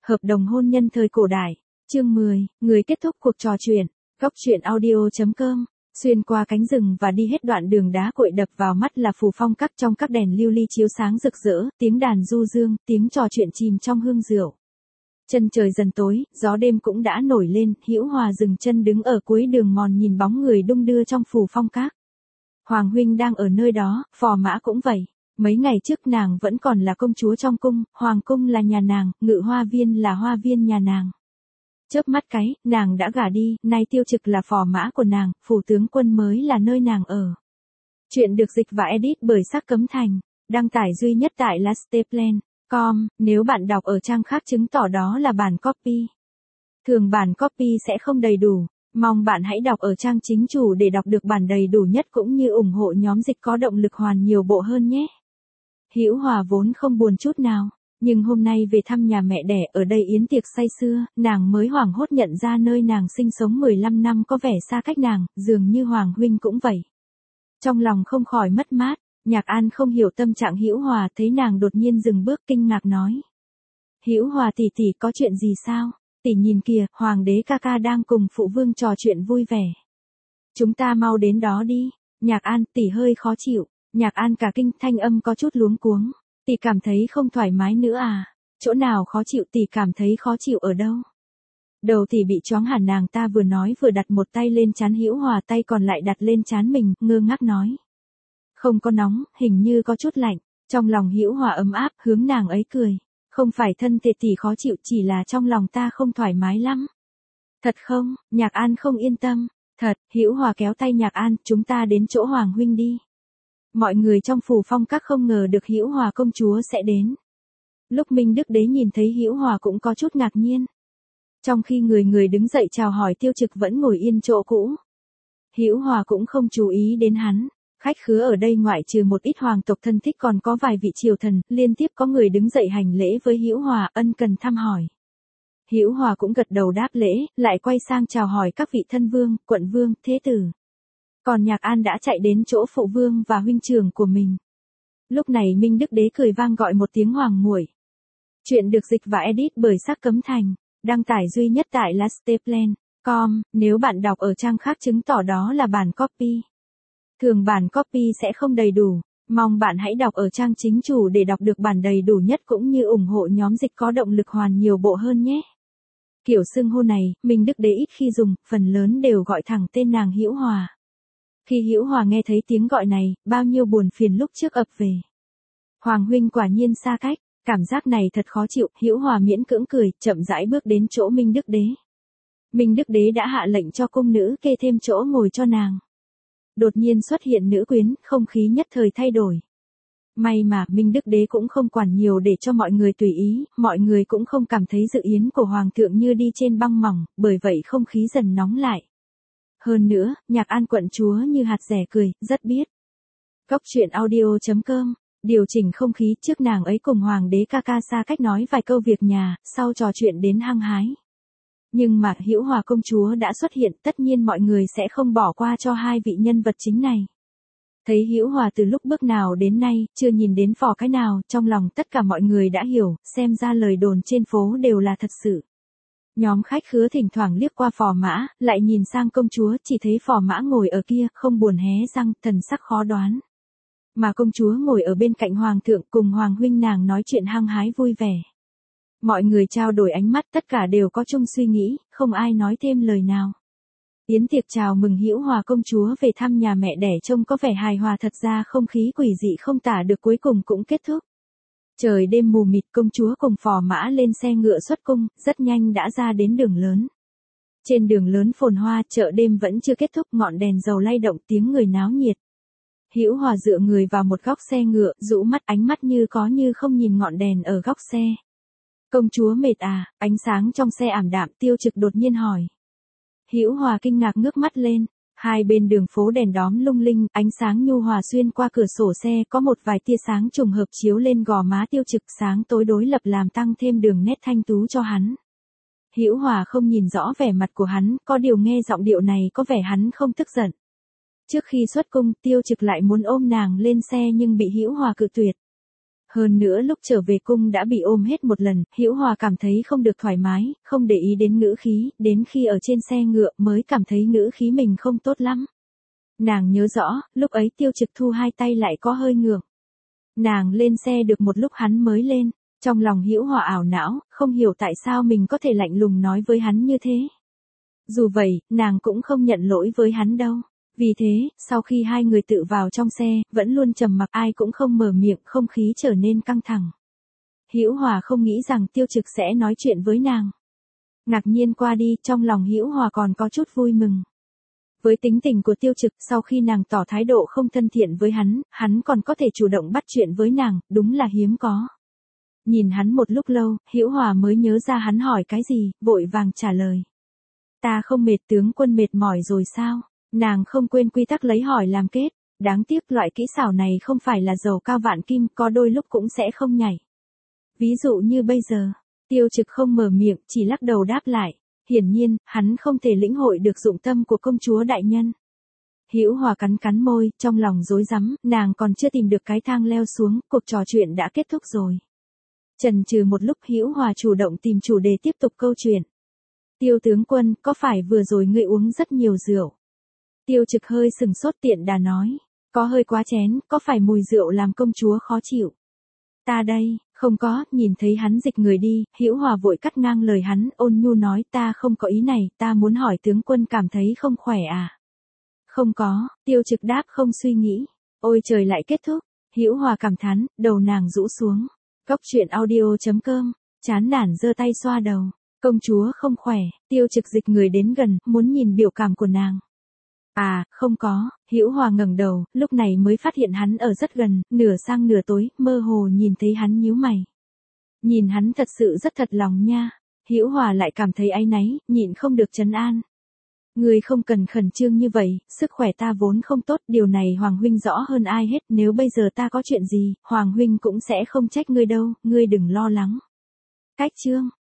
Hợp đồng hôn nhân thời cổ đại. Chương 10, người kết thúc cuộc trò chuyện. Góc truyện audio.com. Xuyên qua cánh rừng và đi hết đoạn đường đá cội, đập vào mắt là phù phong các trong các đèn lưu ly chiếu sáng rực rỡ, tiếng đàn du dương, tiếng trò chuyện chìm trong hương rượu. Chân trời dần tối, gió đêm cũng đã nổi lên, Hữu Hòa dừng chân đứng ở cuối đường mòn nhìn bóng người đung đưa trong phù phong các. Hoàng huynh đang ở nơi đó, phò mã cũng vậy. Mấy ngày trước nàng vẫn còn là công chúa trong cung, hoàng cung là nhà nàng, ngự hoa viên là hoa viên nhà nàng. Chớp mắt cái, nàng đã gả đi, nay Tiêu Trực là phò mã của nàng, phủ tướng quân mới là nơi nàng ở. Chuyện được dịch và edit bởi Sắc Cấm Thành, đăng tải duy nhất tại lasteplan.com, nếu bạn đọc ở trang khác chứng tỏ đó là bản copy. Thường bản copy sẽ không đầy đủ, mong bạn hãy đọc ở trang chính chủ để đọc được bản đầy đủ nhất cũng như ủng hộ nhóm dịch có động lực hoàn nhiều bộ hơn nhé. Hữu Hòa vốn không buồn chút nào. Nhưng hôm nay về thăm nhà mẹ đẻ ở đây yến tiệc say sưa, nàng mới hoảng hốt nhận ra nơi nàng sinh sống 15 năm có vẻ xa cách nàng, dường như Hoàng huynh cũng vậy. Trong lòng không khỏi mất mát, Nhạc An không hiểu tâm trạng Hữu Hòa, thấy nàng đột nhiên dừng bước kinh ngạc nói. Hữu Hòa tỷ tỷ có chuyện gì sao? Tỷ nhìn kìa, Hoàng đế ca ca đang cùng phụ vương trò chuyện vui vẻ. Chúng ta mau đến đó đi. Nhạc An, tỷ hơi khó chịu. Nhạc An cả kinh, thanh âm có chút luống cuống. Tỷ cảm thấy không thoải mái nữa à? Chỗ nào khó chịu? Tỷ cảm thấy khó chịu ở đâu? Đầu tỷ bị choáng hẳn, nàng ta vừa nói vừa đặt một tay lên trán Hữu Hòa, tay còn lại đặt lên trán mình, ngơ ngác nói. Không có nóng, hình như có chút lạnh. Trong lòng Hữu Hòa ấm áp, hướng nàng ấy cười. Không phải thân thể tỷ khó chịu, chỉ là trong lòng ta không thoải mái lắm. Thật không? Nhạc An không yên tâm. Thật. Hữu Hòa kéo tay Nhạc An, chúng ta đến chỗ Hoàng huynh đi. Mọi người trong phủ phong các không ngờ được Hữu Hòa công chúa sẽ đến. Lúc Minh Đức Đế nhìn thấy Hữu Hòa cũng có chút ngạc nhiên. Trong khi người người đứng dậy chào hỏi, Tiêu Trực vẫn ngồi yên chỗ cũ. Hữu Hòa cũng không chú ý đến hắn. Khách khứa ở đây ngoại trừ một ít hoàng tộc thân thích còn có vài vị triều thần, liên tiếp có người đứng dậy hành lễ với Hữu Hòa, ân cần thăm hỏi. Hữu Hòa cũng gật đầu đáp lễ, lại quay sang chào hỏi các vị thân vương, quận vương, thế tử. Còn Nhạc An đã chạy đến chỗ phụ vương và huynh trưởng của mình. Lúc này Minh Đức Đế cười vang gọi một tiếng hoàng muội. Chuyện được dịch và edit bởi Sắc Cấm Thành, đăng tải duy nhất tại lasteplan.com, nếu bạn đọc ở trang khác chứng tỏ đó là bản copy. Thường bản copy sẽ không đầy đủ, mong bạn hãy đọc ở trang chính chủ để đọc được bản đầy đủ nhất cũng như ủng hộ nhóm dịch có động lực hoàn nhiều bộ hơn nhé. Kiểu xưng hô này, Minh Đức Đế ít khi dùng, phần lớn đều gọi thẳng tên nàng Hữu Hòa. Khi Hữu Hòa nghe thấy tiếng gọi này, bao nhiêu buồn phiền lúc trước ập về. Hoàng huynh quả nhiên xa cách, cảm giác này thật khó chịu. Hữu Hòa miễn cưỡng cười, chậm rãi bước đến chỗ Minh Đức Đế. Minh Đức Đế đã hạ lệnh cho cung nữ kê thêm chỗ ngồi cho nàng. Đột nhiên xuất hiện nữ quyến, không khí nhất thời thay đổi. May mà Minh Đức Đế cũng không quản nhiều để cho mọi người tùy ý, mọi người cũng không cảm thấy dự yến của Hoàng thượng như đi trên băng mỏng, bởi vậy không khí dần nóng lại. Hơn nữa, Nhạc An quận chúa như hạt rẻ cười, rất biết. Góc truyện audio.com, điều chỉnh không khí trước nàng ấy cùng Hoàng đế ca ca xa cách nói vài câu việc nhà, sau trò chuyện đến hăng hái. Nhưng mà Hữu Hòa công chúa đã xuất hiện, tất nhiên mọi người sẽ không bỏ qua cho hai vị nhân vật chính này. Thấy Hữu Hòa từ lúc bước nào đến nay, chưa nhìn đến phò cái nào, trong lòng tất cả mọi người đã hiểu, xem ra lời đồn trên phố đều là thật sự. Nhóm khách khứa thỉnh thoảng liếc qua phò mã, lại nhìn sang công chúa, chỉ thấy phò mã ngồi ở kia, không buồn hé răng, thần sắc khó đoán. Mà công chúa ngồi ở bên cạnh hoàng thượng cùng hoàng huynh nàng nói chuyện hăng hái vui vẻ. Mọi người trao đổi ánh mắt, tất cả đều có chung suy nghĩ, không ai nói thêm lời nào. Yến tiệc chào mừng Hữu Hòa công chúa về thăm nhà mẹ đẻ trông có vẻ hài hòa, thật ra không khí quỷ dị không tả được cuối cùng cũng kết thúc. Trời đêm mù mịt, công chúa cùng phò mã lên xe ngựa xuất cung, rất nhanh đã ra đến đường lớn. Trên đường lớn phồn hoa, chợ đêm vẫn chưa kết thúc, ngọn đèn dầu lay động, tiếng người náo nhiệt. Hữu Hòa dựa người vào một góc xe ngựa, rũ mắt, ánh mắt như có như không nhìn ngọn đèn ở góc xe. Công chúa mệt à? Ánh sáng trong xe ảm đạm, Tiêu Trực đột nhiên hỏi. Hữu Hòa kinh ngạc ngước mắt lên. Hai bên đường phố đèn đóm lung linh, ánh sáng nhu hòa xuyên qua cửa sổ xe, có một vài tia sáng trùng hợp chiếu lên gò má Tiêu Trực, sáng tối đối lập làm tăng thêm đường nét thanh tú cho hắn. Hữu Hòa không nhìn rõ vẻ mặt của hắn, có điều nghe giọng điệu này có vẻ hắn không tức giận. Trước khi xuất cung, Tiêu Trực lại muốn ôm nàng lên xe nhưng bị Hữu Hòa cự tuyệt. Hơn nữa lúc trở về cung đã bị ôm hết một lần, Hữu Hòa cảm thấy không được thoải mái, không để ý đến ngữ khí, đến khi ở trên xe ngựa mới cảm thấy ngữ khí mình không tốt lắm. Nàng nhớ rõ, lúc ấy Tiêu Trực Thu hai tay lại có hơi ngượng. Nàng lên xe được một lúc hắn mới lên, trong lòng Hữu Hòa ảo não, không hiểu tại sao mình có thể lạnh lùng nói với hắn như thế. Dù vậy, nàng cũng không nhận lỗi với hắn đâu. Vì thế, sau khi hai người tự vào trong xe, vẫn luôn trầm mặc, ai cũng không mở miệng, không khí trở nên căng thẳng. Hữu Hòa không nghĩ rằng Tiêu Trực sẽ nói chuyện với nàng. Ngạc nhiên qua đi, trong lòng Hữu Hòa còn có chút vui mừng. Với tính tình của Tiêu Trực, sau khi nàng tỏ thái độ không thân thiện với hắn còn có thể chủ động bắt chuyện với nàng, đúng là hiếm có. Nhìn hắn một lúc lâu, Hữu Hòa mới nhớ ra hắn hỏi cái gì, vội vàng trả lời. Ta không mệt, tướng quân mệt mỏi rồi sao? Nàng không quên quy tắc lấy hỏi làm kết, đáng tiếc loại kỹ xảo này không phải là dầu cao vạn kim, có đôi lúc cũng sẽ không nhảy. Ví dụ như bây giờ, Tiêu Trực không mở miệng, chỉ lắc đầu đáp lại. Hiển nhiên, hắn không thể lĩnh hội được dụng tâm của công chúa đại nhân. Hữu Hòa cắn cắn môi, trong lòng rối rắm, nàng còn chưa tìm được cái thang leo xuống, cuộc trò chuyện đã kết thúc rồi. Chần chừ một lúc, Hữu Hòa chủ động tìm chủ đề tiếp tục câu chuyện. Tiêu tướng quân, có phải vừa rồi ngươi uống rất nhiều rượu? Tiêu Trực hơi sừng sốt, tiện đà nói. Có hơi quá chén, có phải mùi rượu làm công chúa khó chịu? Ta đây, không có. Nhìn thấy hắn dịch người đi, Hữu Hòa vội cắt ngang lời hắn, ôn nhu nói, ta không có ý này, ta muốn hỏi tướng quân cảm thấy không khỏe à? Không có. Tiêu Trực đáp không suy nghĩ. Ôi trời, lại kết thúc. Hữu Hòa cảm thán, đầu nàng rũ xuống. Góc truyện audio.com, chán nản giơ tay xoa đầu. Công chúa không khỏe. Tiêu Trực dịch người đến gần, muốn nhìn biểu cảm của nàng. À, không có. Hữu Hòa ngẩng đầu, lúc này mới phát hiện hắn ở rất gần, nửa sang nửa tối, mơ hồ nhìn thấy hắn nhíu mày. Nhìn hắn thật sự rất thật lòng nha. Hữu Hòa lại cảm thấy áy náy, nhịn không được trấn an. Ngươi không cần khẩn trương như vậy, sức khỏe ta vốn không tốt, điều này Hoàng huynh rõ hơn ai hết, nếu bây giờ ta có chuyện gì, Hoàng huynh cũng sẽ không trách ngươi đâu, ngươi đừng lo lắng. Cách chương